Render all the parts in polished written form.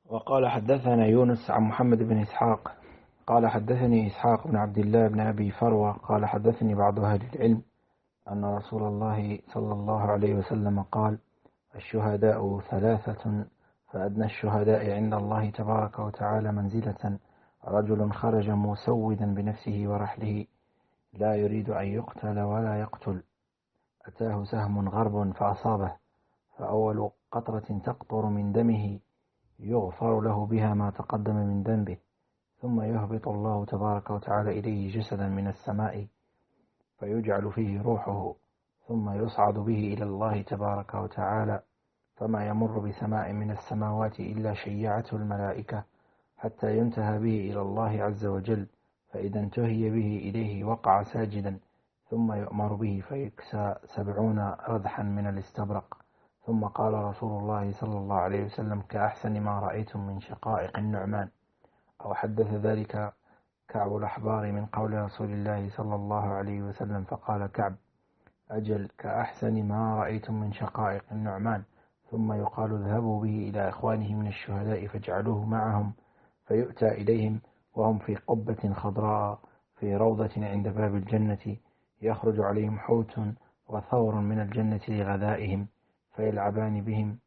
وقال حدثنا يونس عن محمد بن إسحاق قال حدثني إسحاق بن عبد الله بن أبي فروة قال حدثني بعض أهل العلم أن رسول الله صلى الله عليه وسلم قال: الشهداء ثلاثة، فأدنى الشهداء عند الله تبارك وتعالى منزلة رجل خرج مسودا بنفسه ورحله لا يريد أن يقتل ولا يقتل، أتاه سهم غرب فأصابه، فأول قطرة تقطر من دمه يغفر له بها ما تقدم من ذنبه، ثم يهبط الله تبارك وتعالى إليه جسدا من السماء فيجعل فيه روحه، ثم يصعد به إلى الله تبارك وتعالى، فما يمر بسماء من السماوات إلا شيعته الملائكة حتى ينتهى به إلى الله عز وجل، فإذا انتهي به إليه وقع ساجدا، ثم يؤمر به فيكسى 70 ردحا من الاستبرق. ثم قال رسول الله صلى الله عليه وسلم: كأحسن ما رأيتم من شقائق النعمان. أو حدث ذلك كعب الأحبار من قول رسول الله صلى الله عليه وسلم، فقال كعب: أجل، كأحسن ما رأيتم من شقائق النعمان. ثم يقال: اذهبوا به إلى إخوانه من الشهداء فاجعلوه معهم، فيؤتى إليهم وهم في قبة خضراء في روضة عند باب الجنة، يخرج عليهم حوت وثور من الجنة لغذائهم، فيلعبان بهم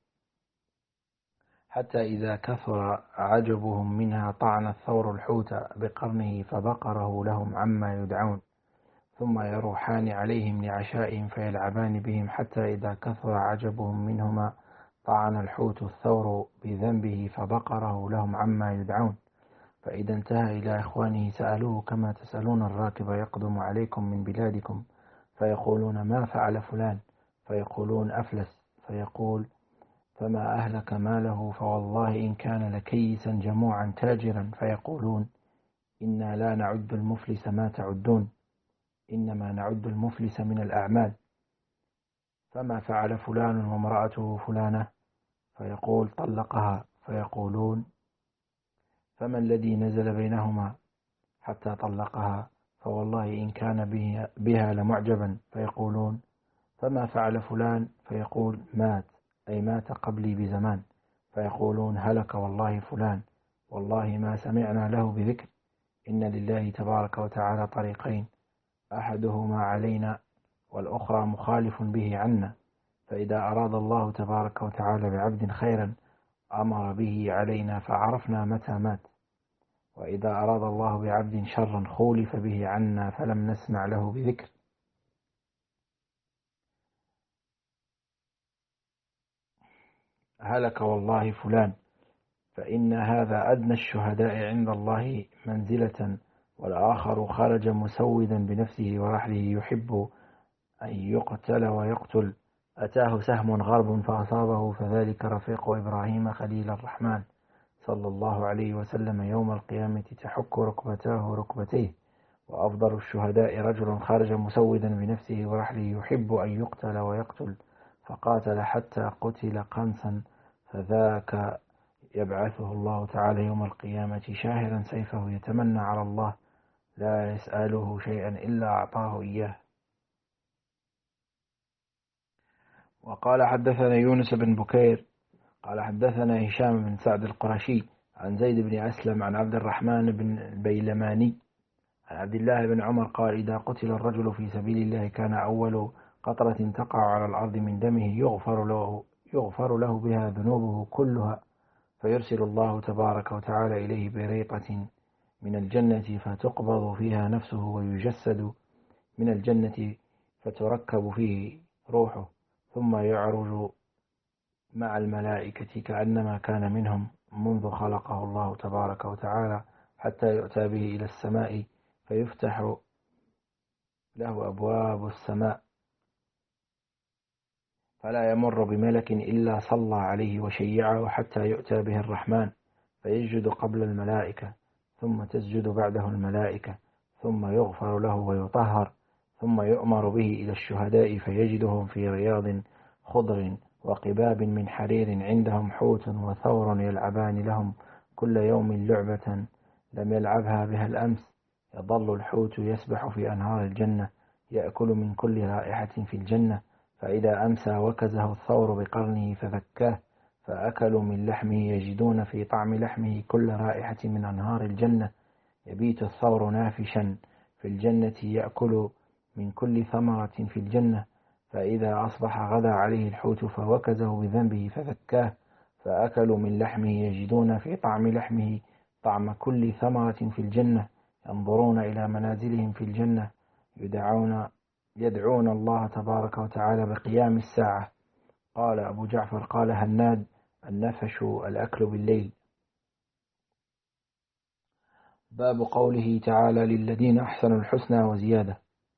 حتى إذا كثر عجبهم منها طعن الثور الحوت بقرنه فبقره لهم عما يدعون، ثم يروحان عليهم لعشائهم فيلعبان بهم حتى إذا كثر عجبهم منهما طعن الحوت الثور بذنبه فبقره لهم عما يدعون، فإذا انتهى إلى إخوانه سألوه: كما تسألون الراكب يقدم عليكم من بلادكم، فيقولون: ما فعل فلان؟ فيقولون: أفلس. فيقول: فما أهلك ماله؟ فوالله إن كان لكيسا جموعا تاجرا. فيقولون: إنا لا نعد المفلس ما تعدون، إنما نعد المفلس من الأعمال. فما فعل فلان وامرأته فلانة؟ فيقول: طلقها. فيقولون: فما الذي نزل بينهما حتى طلقها؟ فوالله إن كان بها لمعجبا. فيقولون: فما فعل فلان؟ فيقول: مات، أي مات قبلي بزمان. فيقولون: هلك والله فلان، والله ما سمعنا له بذكر. إن لله تبارك وتعالى طريقين، أحدهما علينا والأخرى مخالف به عنا، فإذا أراد الله تبارك وتعالى بعبد خيرا أمر به علينا فعرفنا متى مات، وإذا أراد الله بعبد شرا خولف به عنا فلم نسمع له بذكر. هلك والله فلان، فإن هذا أدنى الشهداء عند الله منزلة، والآخر خرج مسودا بنفسه ورحله يحب أن يقتل ويقتل، أتاه سهم غرب فأصابه، فذلك رفيق إبراهيم خليل الرحمن صلى الله عليه وسلم يوم القيامة تحك ركبتاه ركبتيه. وأفضل الشهداء رجل خرج مسودا بنفسه ورحله يحب أن يقتل ويقتل، فقاتل حتى قتل قنصا، فذاك يبعثه الله تعالى يوم القيامة شاهرا سيفه يتمنى على الله لا يسأله شيئا إلا أعطاه إياه. وقال حدثنا يونس بن بكير قال حدثنا هشام بن سعد القرشي عن زيد بن أسلم عن عبد الرحمن بن البيلماني عن عبد الله بن عمر قال: إذا قتل الرجل في سبيل الله كان أول قطرة تقع على الأرض من دمه يغفر له بها ذنوبه كلها، فيرسل الله تبارك وتعالى إليه بريقة من الجنة فتقبض فيها نفسه، ويجسد من الجنة فتركب فيه روحه، ثم يعرج مع الملائكة كأنما كان منهم منذ خلقه الله تبارك وتعالى، حتى يؤتى به إلى السماء فيفتح له أبواب السماء، فلا يمر بملك إلا صلى عليه وشيعه حتى يؤتى به الرحمن، فيسجد قبل الملائكة، ثم تسجد بعده الملائكة، ثم يغفر له ويطهر، ثم يؤمر به إلى الشهداء فيجدهم في رياض خضر وقباب من حرير، عندهم حوت وثور يلعبان لهم كل يوم لعبة لم يلعبها بها الأمس، يظل الحوت يسبح في أنهار الجنة يأكل من كل رائحة في الجنة، فإذا أمسى وكزه الثور بقرنه ففكاه، فأكلوا من لحمه يجدون في طعم لحمه كل رائحة من أنهار الجنة. يبيت الثور نافشا في الجنة يأكل من كل ثمرة في الجنة، فإذا أصبح غدا عليه الحوت فوكزه بذنبه فذكاه. فأكلوا من لحمه يجدون في طعم لحمه طعم كل ثمرة في الجنة. ينظرون إلى منازلهم في الجنة يدعون الله تبارك وتعالى بقيام الساعة. قال أبو جعفر قال هناد: النفش الأكل بالليل. باب قوله تعالى: للذين أحسنوا الحسنى وزيادة.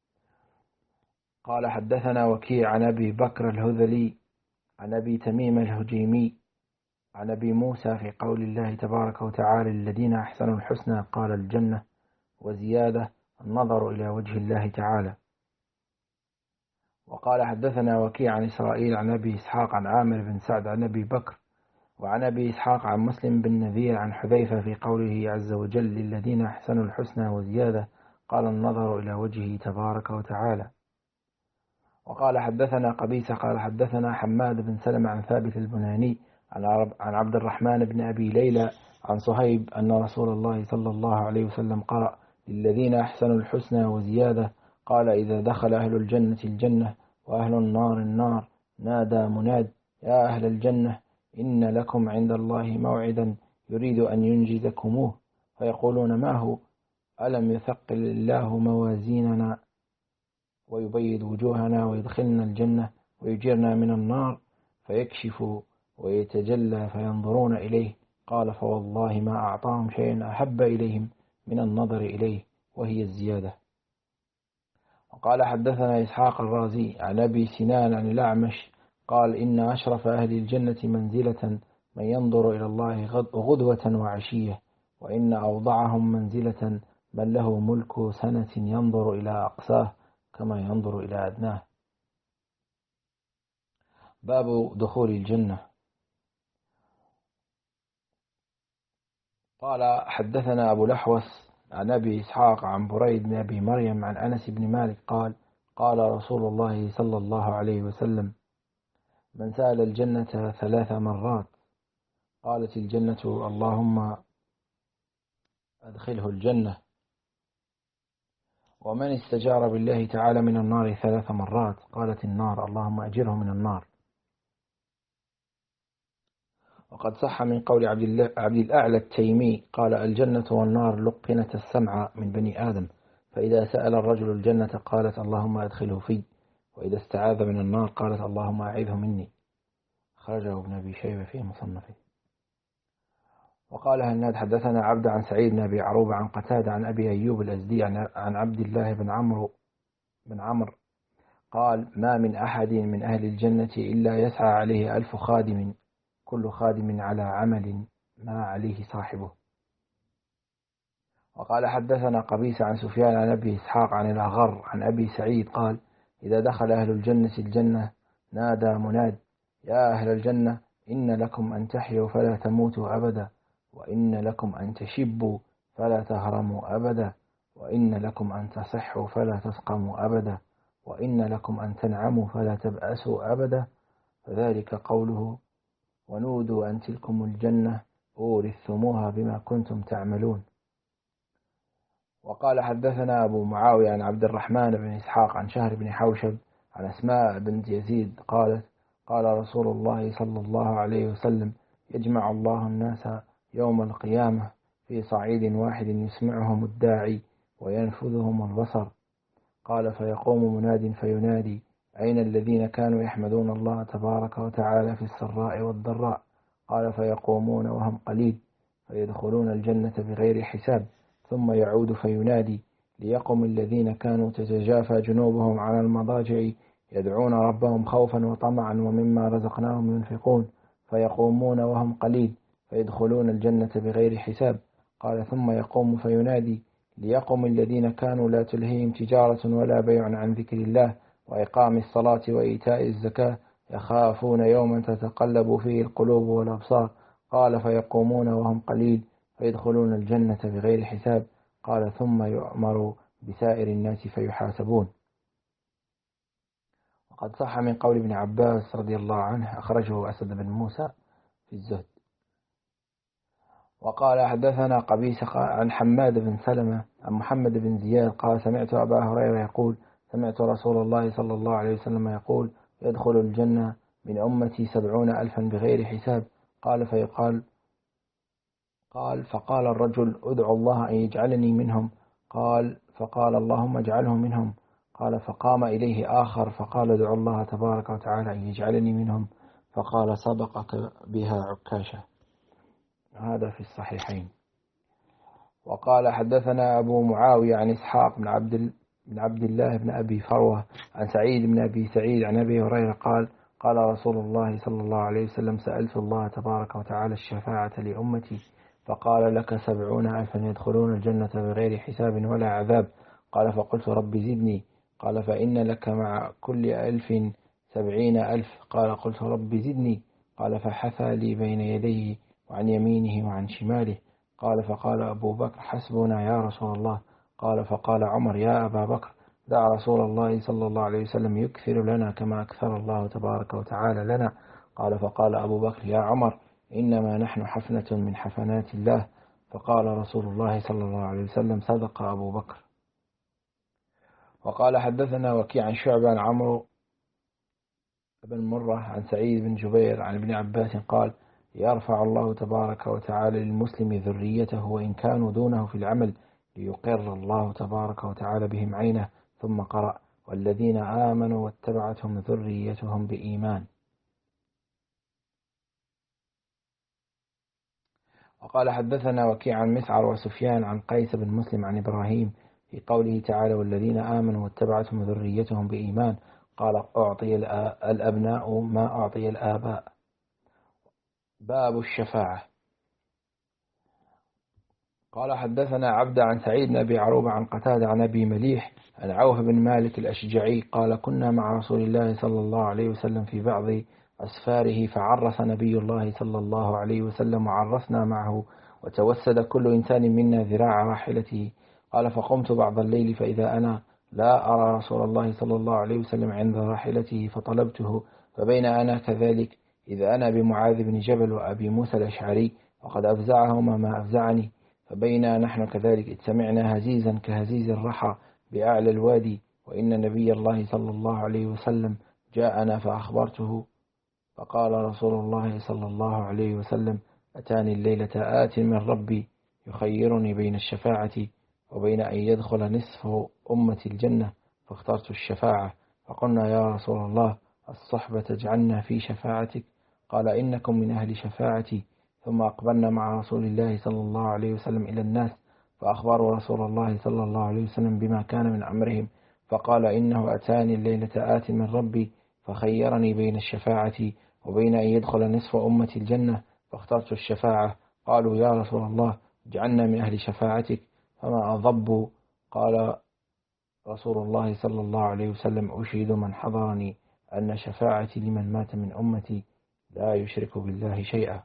قال حدثنا وكيع عن أبي بكر الهذلي عن أبي تميم الهجيمي عن أبي موسى في قول الله تبارك وتعالى: للذين أحسنوا الحسنى قال الجنة وزيادة النظر إلى وجه الله تعالى. وقال حدثنا وكيع عن إسرائيل عن أبي إسحاق عن عامر بن سعد عن أبي بكر وعن أبي إسحاق عن مسلم بن نذير عن حذيفة في قوله عز وجل: للذين أحسنوا الحسنى وزيادة قال النظر إلى وجهه تبارك وتعالى. وقال حدثنا قبيسة قال حدثنا حماد بن سلمة عن ثابت البناني عن عبد الرحمن بن أبي ليلى عن صهيب أن رسول الله صلى الله عليه وسلم قرأ: للذين أحسنوا الحسنى وزيادة. قال: إذا دخل أهل الجنة الجنة وأهل النار النار نادى مناد: يا أهل الجنة إن لكم عند الله موعدا يريد أن ينجزكموه. فيقولون: ما هو؟ ألم يثقل الله موازيننا ويبيض وجوهنا ويدخلنا الجنة ويجيرنا من النار؟ فيكشف ويتجلى فينظرون إليه. قال: فوالله ما أعطاهم شيئا أحب إليهم من النظر إليه، وهي الزيادة. وقال حدثنا إسحاق الرازي عن أبي سنان عن الأعمش قال: إن أشرف أهل الجنة منزلة من ينظر إلى الله غدوة وعشية، وإن أوضعهم منزلة من له ملك سنة ينظر إلى أقصاه كما ينظر إلى أدناه. باب دخول الجنة. قال حدثنا أبو الأحوص عن أبي إسحاق عن بريد بن أبي مريم عن أنس بن مالك قال: قال رسول الله صلى الله عليه وسلم: من سأل الجنة 3 مرات قالت الجنة: اللهم أدخله الجنة. ومن استجار بالله تعالى من النار 3 مرات قالت النار: اللهم أجره من النار. وقد صح من قول عبد الأعلى التيمي قال: الجنة والنار لقنة السمع من بني آدم، فإذا سأل الرجل الجنة قالت: اللهم أدخله في، وإذا استعاذ من النار قالت: اللهم أعذه مني. خرجه ابن أبي شيبة في مصنفه. وقال هناد حدثنا عبد عن سعيد بن أبي عروبة عن قتادة عن أبي أيوب الأزدي عن عبد الله بن عمرو قال: ما من أحد من أهل الجنة إلا يسعى عليه 1000 خادم، كل خادم على عمل ما عليه صاحبه. وقال حدثنا قبيس عن سفيان عن أبي إسحاق عن الأغر عن أبي سعيد قال: إذا دخل أهل الجنة الجنة نادى مناد: يا أهل الجنة إن لكم أن تحيوا فلا تموتوا أبدا، وإن لكم أن تشبوا فلا تهرموا أبدا، وإن لكم أن تصحوا فلا تسقموا أبدا، وإن لكم أن تنعموا فلا تبأسوا أبدا. فذلك قوله: ونودوا أن تلكم الجنة أورثتموها بما كنتم تعملون. وقال حدثنا أبو معاوية عن عبد الرحمن بن إسحاق عن شهر بن حوشب عن أسماء بنت يزيد قالت: قال رسول الله صلى الله عليه وسلم: يجمع الله الناس يوم القيامة في صعيد واحد يسمعهم الداعي وينفذهم البصر. قال: فيقوم مناد فينادي: أين الذين كانوا يحمدون الله تبارك وتعالى في السراء والضراء؟ قال: فيقومون وهم قليل فيدخلون الجنة بغير حساب. ثم يعود فينادي: ليقم الذين كانوا تتجافى جنوبهم عن المضاجع يدعون ربهم خوفا وطمعا ومما رزقناهم ينفقون. فيقومون وهم قليل فيدخلون الجنة بغير حساب. قال: ثم يقوم فينادي: ليقم الذين كانوا لا تلهيهم تجارة ولا بيع عن ذكر الله وإقام الصلاة وإيتاء الزكاة يخافون يوما تتقلب فيه القلوب والأبصار. قال: فيقومون وهم قليل فيدخلون الجنة بغير حساب. قال: ثم يؤمر بسائر الناس فيحاسبون. وقد صح من قول ابن عباس رضي الله عنه أخرجه أسد بن موسى في الزهد. وقال حدثنا قبيس عن حماد بن سلمة عن محمد بن زياد قال سمعت أبا هريرة يقول سمعت رسول الله صلى الله عليه وسلم يقول يدخل الجنة من أمتي 70,000 بغير حساب. فقال الرجل ادعو الله أن يجعلني منهم. فقال اللهم اجعله منهم. قال فقام إليه آخر فقال ادعو الله تبارك وتعالى أن يجعلني منهم. فقال صدقك بها عكاشة. هذا في الصحيحين. وقال حدثنا أبو معاوية عن إسحاق بن عبد الله بن أبي فروة عن سعيد بن أبي سعيد عن أبي هريرة قال قال رسول الله صلى الله عليه وسلم سألت الله تبارك وتعالى الشفاعة لأمتي فقال لك 70,000 يدخلون الجنة بغير حساب ولا عذاب. قال فقلت رب زدني. قال فإن لك مع كل 1,000 70,000. قال قلت رب زدني. قال فحثى لي بين يديه وعن يمينه وعن شماله. قال فقال أبو بكر حسبنا يا رسول الله. قال فقال عمر يا أبا بكر دع رسول الله صلى الله عليه وسلم يكثر لنا كما أكثر الله تبارك وتعالى لنا. قال فقال أبو بكر يا عمر إنما نحن حفنة من حفنات الله. فقال رسول الله صلى الله عليه وسلم صدق أبو بكر. وقال حدثنا وكيع عن شعبة عن عمرو بن مرة عن سعيد بن جبير عن ابن عباس قال يرفع الله تبارك وتعالى للمسلم ذريته وإن كانوا دونه في العمل ليقر الله تبارك وتعالى بهم عينه. ثم قرأ والذين آمنوا واتبعتهم ذريتهم بإيمان. وقال حدثنا وكيع عن مسعر وسفيان عن قيس بن مسلم عن إبراهيم في قوله تعالى والذين آمنوا واتبعتهم ذريتهم بإيمان قال أعطي الأبناء ما أعطي الآباء. باب الشفاعة. قال حدثنا عبد عن سعيد بن أبي عروبة عن قتادة عن أبي مليح عن عوف بن مالك الأشجعي قال كنا مع رسول الله صلى الله عليه وسلم في بعض أسفاره فعرس نبي الله صلى الله عليه وسلم وعرسنا معه وتوسد كل إنسان منا ذراع راحلته. قال فقمت بعض الليل فإذا أنا لا أرى رسول الله صلى الله عليه وسلم عند راحلته فطلبته فبين أنا كذلك إذا أنا بمعاذ بن جبل وأبي موسى الأشعري وقد أفزعهما ما أفزعني. فبينا نحن كذلك إذ سمعنا هزيزا كهزيز الرحى بأعلى الوادي وإن نبي الله صلى الله عليه وسلم جاءنا فأخبرته. فقال رسول الله صلى الله عليه وسلم أتاني الليلة آت من ربي يخيرني بين الشفاعة وبين أن يدخل نصف أمة الجنة فاخترت الشفاعة. فقلنا يا رسول الله الصحبة تجعلنا في شفاعتك. قال إنكم من أهل شفاعتي. ثم أقبلنا مع رسول الله صلى الله عليه وسلم إلى الناس فأخبروا رسول الله صلى الله عليه وسلم بما كان من أمرهم. فقال إنه أتاني الليلة آت من ربي فخيرني بين الشفاعة وبين أن يدخل نصف أمة الجنة فاخترت الشفاعة. قالوا يا رسول الله اجعلنا من أهل شفاعتك فما أضبوا. قال رسول الله صلى الله عليه وسلم أشهد من حضرني أن شفاعتي لمن مات من أمتي لا يشرك بالله شيئا.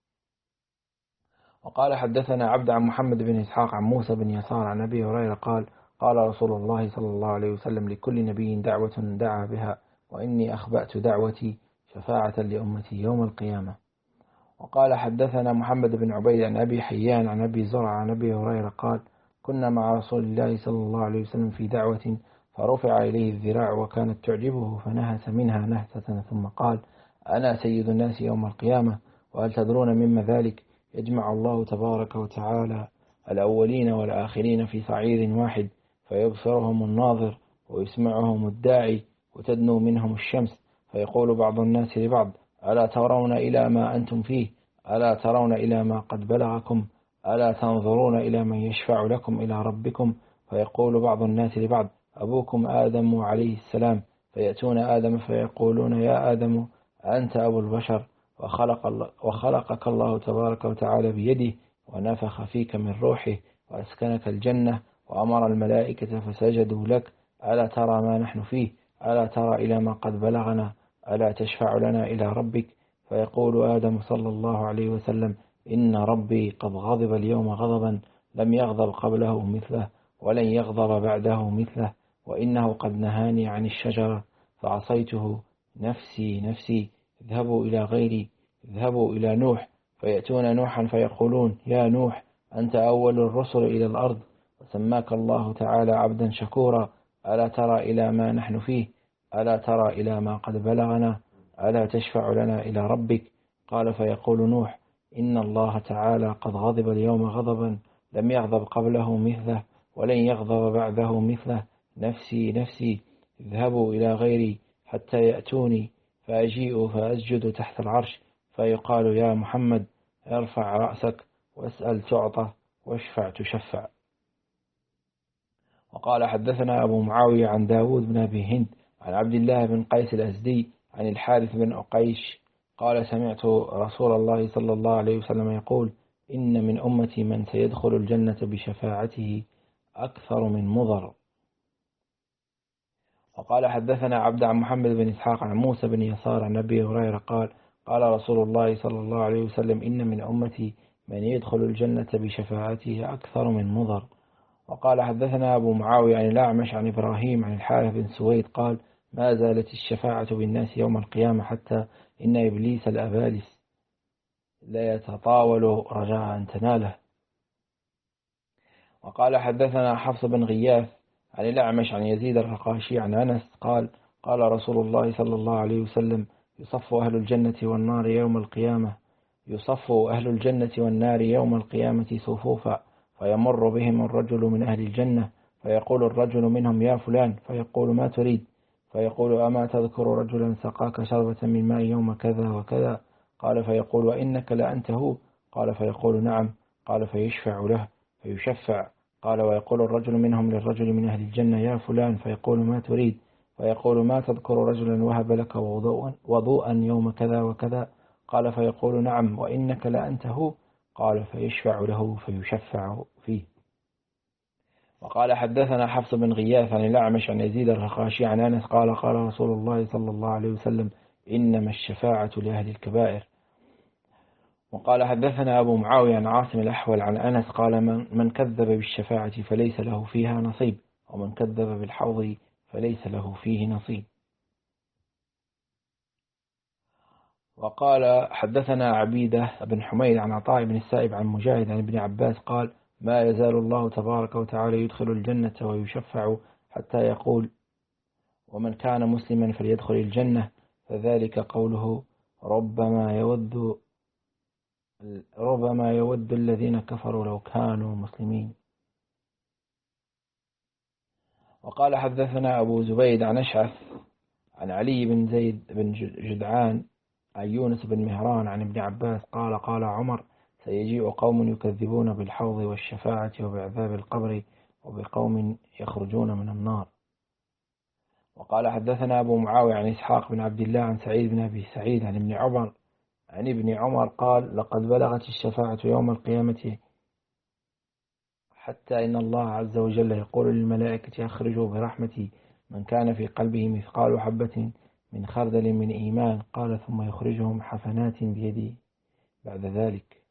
وقال حدثنا عبد عن محمد بن إسحاق عن موسى بن يسار عن أبي هريرة قال قال رسول الله صلى الله عليه وسلم لكل نبي دعوة دعا بها وإني أخبأت دعوتي شفاعة لأمتي يوم القيامة. وقال حدثنا محمد بن عبيد عن أبي حيان عن أبي زرع عن أبي هريرة قال كنا مع رسول الله صلى الله عليه وسلم في دعوة فرفع إليه الذراع وكانت تعجبه فنهس منها نهسة ثم قال أنا سيد الناس يوم القيامة وهل تدرون مما ذلك؟ يجمع الله تبارك وتعالى الأولين والآخرين في صعيد واحد فيبصرهم الناظر ويسمعهم الداعي وتدنو منهم الشمس فيقول بعض الناس لبعض ألا ترون إلى ما أنتم فيه؟ ألا ترون إلى ما قد بلغكم؟ ألا تنظرون إلى من يشفع لكم إلى ربكم؟ فيقول بعض الناس لبعض أبوكم آدم عليه السلام فيأتون آدم فيقولون يا آدم أنت أبو البشر وخلقك الله تبارك وتعالى بيده ونفخ فيك من روحه وأسكنك الجنة وأمر الملائكة فسجدوا لك ألا ترى ما نحن فيه؟ ألا ترى إلى ما قد بلغنا؟ ألا تشفع لنا إلى ربك؟ فيقول آدم صلى الله عليه وسلم إن ربي قد غضب اليوم غضبا لم يغضب قبله مثله ولن يغضب بعده مثله وإنه قد نهاني عن الشجرة فعصيته نفسي نفسي اذهبوا إلى غيري اذهبوا إلى نوح فيأتون نوحا فيقولون يا نوح أنت أول الرسل إلى الأرض وسماك الله تعالى عبدا شكورا، ألا ترى إلى ما نحن فيه؟ ألا ترى إلى ما قد بلغنا؟ ألا تشفع لنا إلى ربك؟ قال فيقول نوح إن الله تعالى قد غضب اليوم غضبا لم يغضب قبله مثله ولن يغضب بعده مثله، نفسي نفسي، اذهبوا إلى غيري حتى يأتوني فأجيء فأسجد تحت العرش فيقال يا محمد ارفع رأسك واسأل تعطى واشفع تشفع. وقال حدثنا أبو معاوية عن داود بن أبي هند عن عبد الله بن قيس الأزدي عن الحارث بن أقيش قال سمعت رسول الله صلى الله عليه وسلم يقول إن من أمتي من سيدخل الجنة بشفاعته أكثر من مضر. وقال حدثنا عبد عن محمد بن إسحاق عن موسى بن يسار عن أبي هريرة قال قال رسول الله صلى الله عليه وسلم إن من أمتي من يدخل الجنة بشفاعته أكثر من مضر. وقال حدثنا أبو معاوية عن الأعمش عن إبراهيم عن الحارث بن سويد قال ما زالت الشفاعة بالناس يوم القيامة حتى إن إبليس الأبالس لا يتطاول رجاء أن تناله. وقال حدثنا حفص بن غياث عن الأعمش عن يزيد الرقاشي عن أنس قال قال رسول الله صلى الله عليه وسلم يصف أهل الجنة والنار يوم القيامة يصف أهل الجنة والنار يوم القيامة صفوفا فيمر بهم الرجل من أهل الجنة فيقول الرجل منهم يا فلان فيقول ما تريد؟ فيقول أما تذكر رجلا سقاك شربة من ماء يوم كذا وكذا؟ قال فيقول وإنك لأنت هو؟ قال فيقول نعم. قال فيشفع له فيشفع. قال ويقول الرجل منهم للرجل من أهل الجنة يا فلان فيقول ما تريد؟ فيقول ما تذكر رجلا وهب لك وضوءا يوم كذا وكذا؟ قال فيقول نعم وإنك لأنت هو؟ قال فيشفع له فيشفع فيه. وقال حدثنا حفص بن غياث عن الأعمش عن يزيد الرقاشي عن أنس قال قال رسول الله صلى الله عليه وسلم إنما الشفاعة لأهل الكبائر. وقال حدثنا أبو معاوية عن عاصم الأحول عن أنس قال من كذب بالشفاعة فليس له فيها نصيب ومن كذب بالحوض فليس له فيه نصيب. وقال حدثنا عبيدة بن حميد عن عطاء بن السائب عن مجاهد عن ابن عباس قال ما يزال الله تبارك وتعالى يدخل الجنة ويشفع حتى يقول ومن كان مسلما فليدخل الجنة، فذلك قوله ربما يود الذين كفروا لو كانوا مسلمين. وقال حدثنا أبو زبيد عن أشعث عن علي بن زيد بن جدعان عن يونس بن مهران عن ابن عباس قال قال عمر سيجيء قوم يكذبون بالحوض والشفاعة وبعذاب القبر وبقوم يخرجون من النار. وقال حدثنا أبو معاوية عن إسحاق بن عبد الله عن سعيد بن أبي سعيد عن ابن عمر قال لقد بلغت الشفاعة يوم القيامة حتى إن الله عز وجل يقول للملائكة أخرجوا برحمتي من كان في قلبه مثقال حبة من خردل من إيمان قال ثم يخرجهم حفنات بيدي بعد ذلك.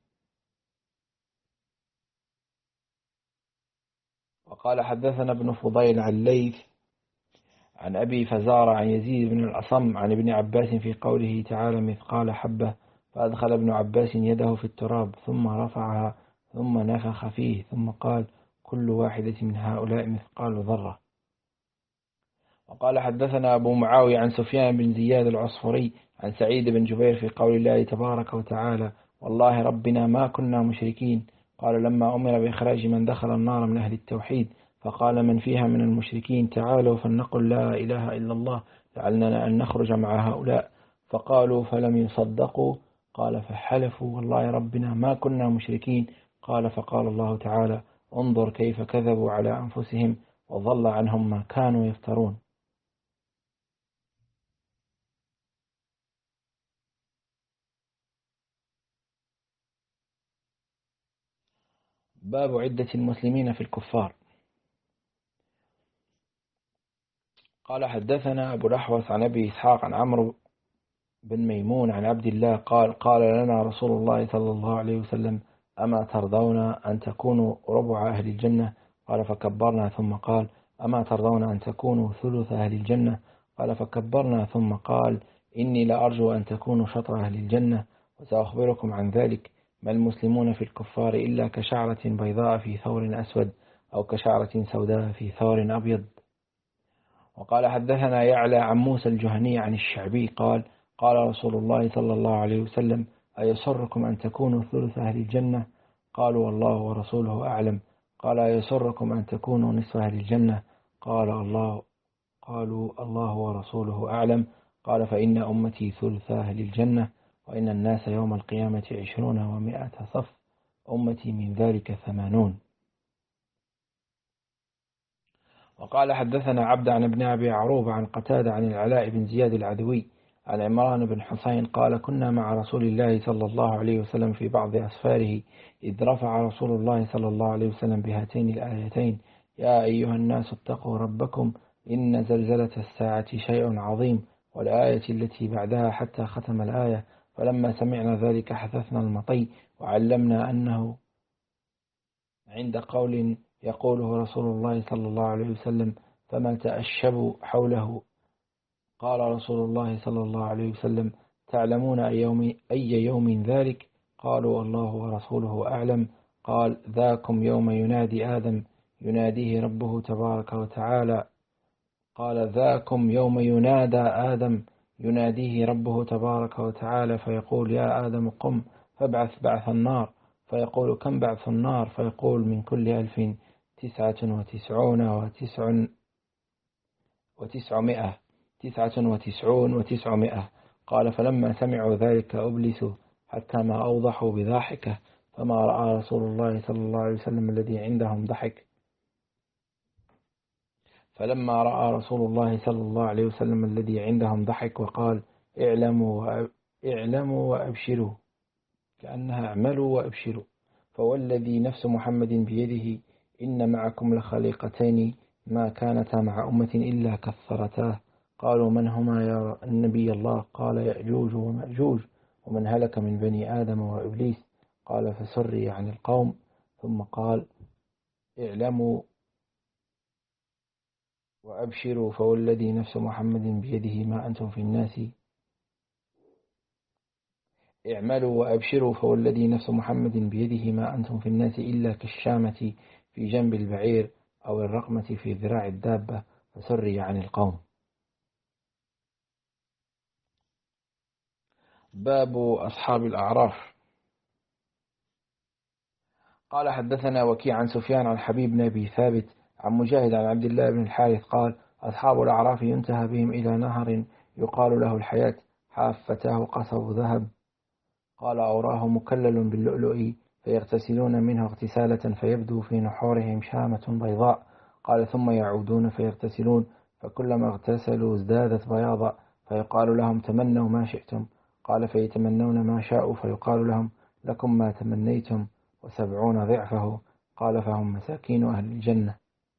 وقال حدثنا ابن فضيل عن ليث عن أبي فزارة عن يزيد بن الأصم عن ابن عباس في قوله تعالى مثقال حبة فأدخل ابن عباس يده في التراب ثم رفعها ثم نفخ فيه ثم قال كل واحدة من هؤلاء مثقال ذرة. وقال حدثنا أبو معاوية عن سفيان بن زياد العصفري عن سعيد بن جبير في قول الله تبارك وتعالى والله ربنا ما كنا مشركين. قال لما أمر بإخراج من دخل النار من أهل التوحيد فقال من فيها من المشركين تعالوا فلنقل لا إله إلا الله لعلنا أن نخرج مع هؤلاء فقالوا فلم يصدقوا. قال فحلفوا والله ربنا ما كنا مشركين. قال فقال الله تعالى انظر كيف كذبوا على أنفسهم وضل عنهم ما كانوا يفترون. باب عدة المسلمين في الكفار. قال حدثنا أبو الأحوص عن أبي إسحاق عن عمرو بن ميمون عن عبد الله قال قال لنا رسول الله صلى الله عليه وسلم أما ترضون أن تكونوا ربع أهل الجنة؟ قال فكبرنا ثم قال أما ترضون أن تكونوا ثلث أهل الجنة؟ قال فكبرنا ثم قال إني لأرجو أن تكونوا شطر أهل الجنة. وسأخبركم عن ذلك. ما المسلمون في الكفار إلا كشعرة بيضاء في ثور أسود، أو كشعرة سوداء في ثور أبيض. وقال حدثنا يعلى عن موسى الجهني عن الشعبي قال قال رسول الله صلى الله عليه وسلم: أيسركم أن تكونوا ثلث أهل الجنة؟ قالوا والله ورسوله أعلم. قال: أيسركم أن تكونوا نصف أهل الجنة؟ قالوا الله ورسوله أعلم. قال: فإن أمتي ثلث أهل الجنة، وإن الناس يوم القيامة 20 و100 صف، أمتي من ذلك 80. وقال حدثنا عبد عن ابن أبي عروبة عن قتادة عن العلاء بن زياد العدوي عن عمران بن حسين قال: كنا مع رسول الله صلى الله عليه وسلم في بعض أسفاره، إذ رفع رسول الله صلى الله عليه وسلم بهاتين الآيتين: يا أيها الناس اتقوا ربكم إن زلزلة الساعة شيء عظيم، والآية التي بعدها حتى ختم الآية. فلما سمعنا ذلك حثثنا المطي، وعلمنا أنه عند قول يقوله رسول الله صلى الله عليه وسلم: فما تأشبوا حوله. قال رسول الله صلى الله عليه وسلم: تعلمون أي يوم ذلك؟ قالوا الله ورسوله أعلم. قال: ذاكم يوم ينادي آدم يناديه ربه تبارك وتعالى. قال: ذاكم يوم ينادى آدم يناديه ربه تبارك وتعالى، فيقول: يا آدم قم فابعث بعث النار. فيقول: كم بعث النار؟ فيقول: من كل 1099 و900. قال: فلما سمعوا ذلك أبلسوا حتى ما أوضحوا بضاحكه، فما رأى رسول الله صلى الله عليه وسلم الذي عندهم ضحك. فلما رأى رسول الله صلى الله عليه وسلم الذي عندهم ضحك وقال: اعلموا وأبشروا، كأنها اعملوا وأبشروا، فوالذي نفس محمد بيده إن معكم لخليقتين ما كانتا مع أمة إلا كثرتاه. قالوا: من هما يا النبي الله؟ قال: يأجوج ومأجوج، ومن هلك من بني آدم وإبليس. قال: فسري عن القوم. ثم قال: اعلموا وأبشروا، فوالذي نفس محمد بيده ما أنتم في الناس اعملوا وأبشروا، فوالذي نفس محمد بيده ما أنتم في الناس إلا كالشامة في جنب البعير، أو الرقمة في ذراع الدابة، فسري عن القوم. باب أصحاب الأعراف. قال حدثنا وكيع عن سفيان عن حبيب بن أبي ثابت عن مجاهد عن عبد الله بن الحارث قال: أصحاب الأعراف ينتهى بهم إلى نهر يقال له الحياة، حافتاه قصب ذهب. قال: أوراه مكلل باللؤلؤ، فيغتسلون منه اغتسالة فيبدو في نحورهم شامة بيضاء. قال: ثم يعودون فيغتسلون، فكلما اغتسلوا ازدادت بياضا، فيقال لهم: تمنوا ما شئتم. قال: فيتمنون ما شاءوا، فيقال لهم: لكم ما تمنيتم 70 ضعفه. قال: فهم مساكين أهل الجنة.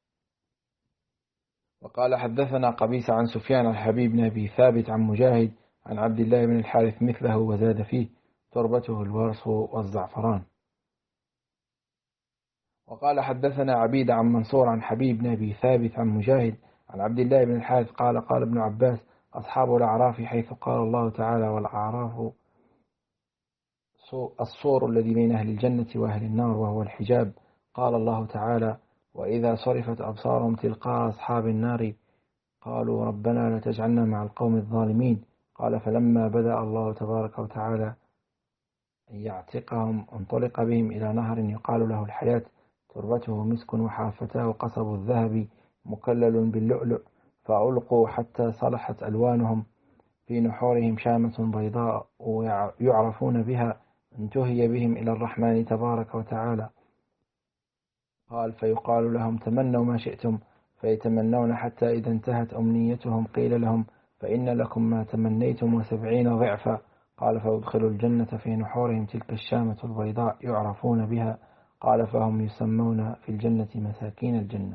وقال حدثنا قبيس عن سفيان عن حبيب بن أبي ثابت عن مجاهد عن عبد الله بن الحارث مثله، وزاد فيه: تربته الورص والزعفران. وقال حدثنا عبيد عن منصور عن حبيب بن أبي ثابت عن مجاهد عن عبد الله بن الحارث قال: قال ابن عباس: أصحاب الأعراف حيث قال الله تعالى: والأعراف الصور الذي بين أهل الجنة وأهل النار، وهو الحجاب. قال الله تعالى: وإذا صرفت أبصارهم تلقاء أصحاب النار قالوا ربنا لا تجعلنا مع القوم الظالمين. قال: فلما بدأ الله تبارك وتعالى أن يعتقهم انطلق بهم إلى نهر يقال له الحياة، تربته مسك وحافتاه قصب الذهب مكلل باللؤلؤ، فألقوا حتى صلحت ألوانهم، في نحورهم شامة بيضاء يعرفون بها، انتهي بهم إلى الرحمن تبارك وتعالى. قال: فيقال لهم: تمنوا ما شئتم، فيتمنون حتى إذا انتهت أمنيتهم قيل لهم: فإن لكم ما تمنيتم 70 ضعفا. قال: فأدخلوا الجنة في نحورهم تلك الشامة البيضاء يعرفون بها. قال: فهم يسمون في الجنة مساكين الجنة.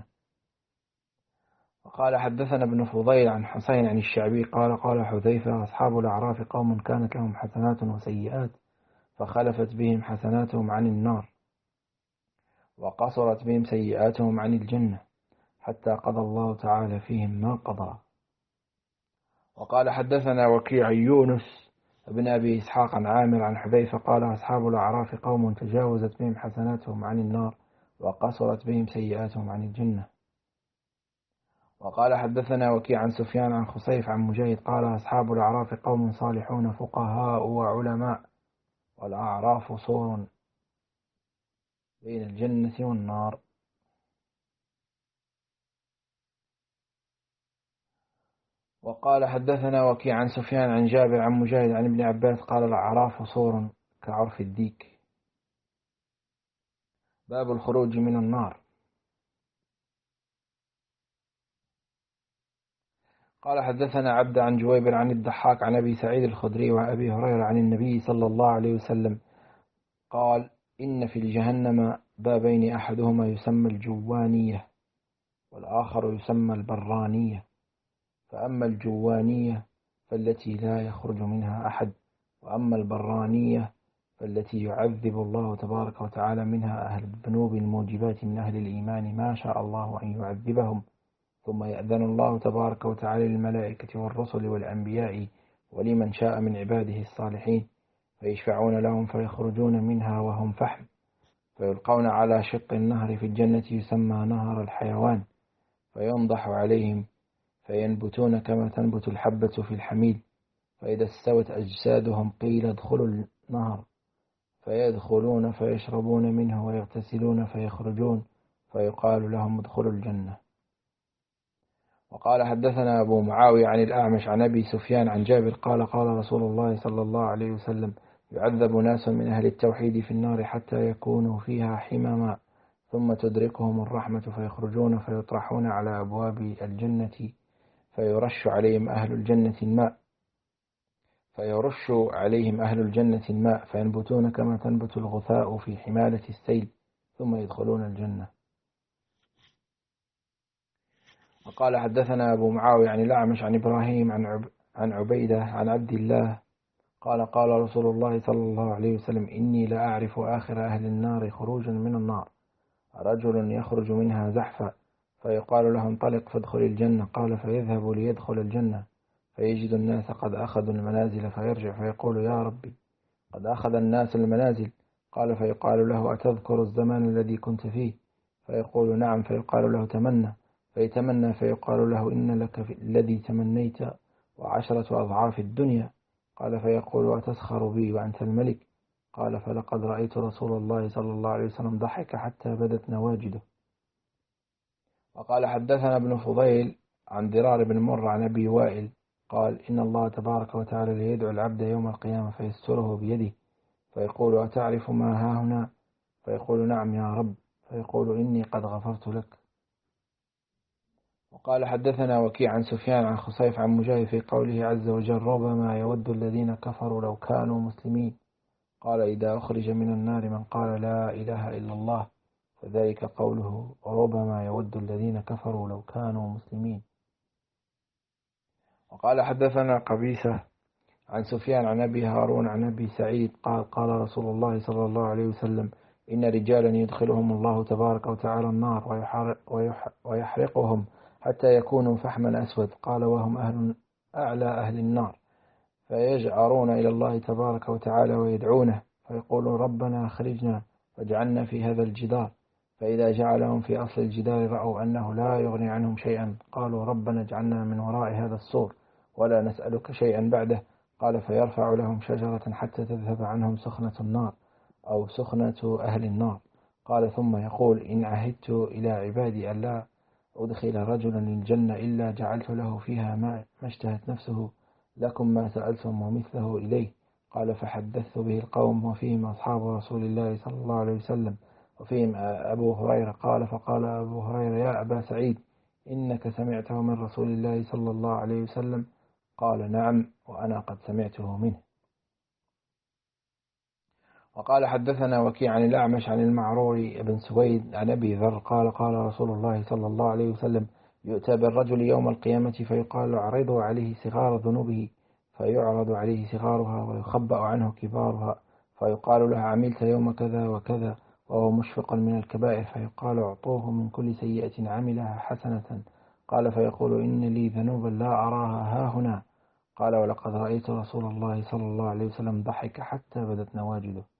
وقال حدثنا ابن فضيل عن حسين عن الشعبي قال: قال حذيفة: أصحاب الأعراف قوم كانت لهم حسنات وسيئات، فخلفت بهم حسناتهم عن النار، وقصرت بهم سيئاتهم عن الجنة، حتى قضى الله تعالى فيهم ما قضى. وقال حدثنا وكيع يونس ابن أبي إسحاق عن عامر عن حذيفة قال أصحاب الأعراف قوم تجاوزت بهم حسناتهم عن النار وقصرت بهم سيئاتهم عن الجنة. وقال حدثنا وكيع عن سفيان عن خصيف عن مجاهد قال أصحاب الأعراف قوم صالحون فقهاء وعلماء والأعراف سور بين الجنة والنار. وقال حدثنا وكيع عن سفيان عن جابر عن مجاهد عن ابن عباس قال الأعراف سور كعرف الديك. باب الخروج من النار. قال حدثنا عبد عن جويبر عن الضحاك عن أبي سعيد الخدري وعن أبي هريرة عن النبي صلى الله عليه وسلم قال إن في الجهنم بابين أحدهما يسمى الجوانية والآخر يسمى البرانية، فأما الجوانية فالتي لا يخرج منها أحد، وأما البرانية فالتي يعذب الله تبارك وتعالى منها أهل الذنوب الموجبات من أهل الإيمان ما شاء الله أن يعذبهم، ثم يأذن الله تبارك وتعالى للملائكة والرسل والأنبياء ولمن شاء من عباده الصالحين فيشفعون لهم فيخرجون منها وهم فحم، فيلقون على شق النهر في الجنة يسمى نهر الحيوان فينضح عليهم فينبتون كما تنبت الحبة في الحميد، فإذا استوت أجسادهم قيل ادخلوا النهر فيدخلون فيشربون منه ويغتسلون فيخرجون فيقال لهم ادخلوا الجنة. وقال حدثنا أبو معاوية عن الأعمش عن أبي سفيان عن جابر قال قال رسول الله صلى الله عليه وسلم يعذب ناس من أهل التوحيد في النار حتى يكونوا فيها حمما ثم تدركهم الرحمة فيخرجون فيطرحون على أبواب الجنة فيرش عليهم أهل الجنة الماء فينبتون كما تنبت الغثاء في حمالة السيل ثم يدخلون الجنة. وقال حدثنا أبو معاوية عن الأعمش عن إبراهيم عن عبيدة عن عبد الله قال قال رسول الله صلى الله عليه وسلم إني لأعرف آخر أهل النار خروجا من النار رجل يخرج منها زحفا فيقال له انطلق فادخل الجنة، قال فيذهب ليدخل الجنة فيجد الناس قد أخذوا المنازل فيرجع فيقول يا ربي قد أخذ الناس المنازل، قال فيقال له أتذكر الزمان الذي كنت فيه؟ فيقول نعم، فيقال له تمنى فيتمنى فيقال له إن لك في الذي تمنيت وعشرة أضعاف الدنيا، قال فيقول أتسخر بي وأنت الملك؟ قال فلقد رأيت رسول الله صلى الله عليه وسلم ضحك حتى بدت نواجده. وقال حدثنا ابن فضيل عن ضرار بن مر عن أبي وائل قال إن الله تبارك وتعالى ليدعو العبد يوم القيامة فيستره بيده فيقول أتعرف ما ها هنا؟ فيقول نعم يا رب، فيقول إني قد غفرت لك. وقال حدثنا وكيع عن سفيان عن خصيف عن مجاهد في قوله عز وجل ربما يود الذين كفروا لو كانوا مسلمين، قال إذا أخرج من النار من قال لا إله إلا الله فذلك قوله ربما يود الذين كفروا لو كانوا مسلمين. وقال حدثنا قبيسة عن سفيان عن أبي هارون عن أبي سعيد قال قال رسول الله صلى الله عليه وسلم إن رجالا يدخلهم الله تبارك وتعالى النار ويحرقهم حتى يكونوا فحما أسود، قال وهم أعلى أهل النار فيجأرون إلى الله تبارك وتعالى ويدعونه فيقولون ربنا أخرجنا واجعلنا في هذا الجدار، فإذا جعلهم في أصل الجدار رأوا أنه لا يغني عنهم شيئا قالوا ربنا اجعلنا من وراء هذا السور ولا نسألك شيئا بعده، قال فيرفع لهم شجرة حتى تذهب عنهم سخنة النار أو سخنة أهل النار، قال ثم يقول إن عهدت إلى عبادي ألا أدخل رجلا الجنة إلا جعلت له فيها ما اشتهت نفسه لكم ما سألتم ومثله إليه، قال فحدثت به القوم وفيهم أصحاب رسول الله صلى الله عليه وسلم وفيهم أبو هريرة، قال فقال أبو هريرة يا أبا سعيد إنك سمعته من رسول الله صلى الله عليه وسلم؟ قال نعم وأنا قد سمعته منه. وقال حدثنا وكيع عن الأعمش عن المعرور بن سويد عن أبي ذر قال قال رسول الله صلى الله عليه وسلم يؤتى بالرجل يوم القيامة فيقال عرضوا عليه صغار ذنوبه فيعرض عليه صغارها ويخبأ عنه كبارها، فيقال له عملت يوم كذا وكذا وهو مشفق من الكبائر، فيقال اعطوه من كل سيئة عملها حسنة، قال فيقول إن لي ذنوبا لا أراها ها هنا، قال ولقد رأيت رسول الله صلى الله عليه وسلم ضحك حتى بدت نواجذه.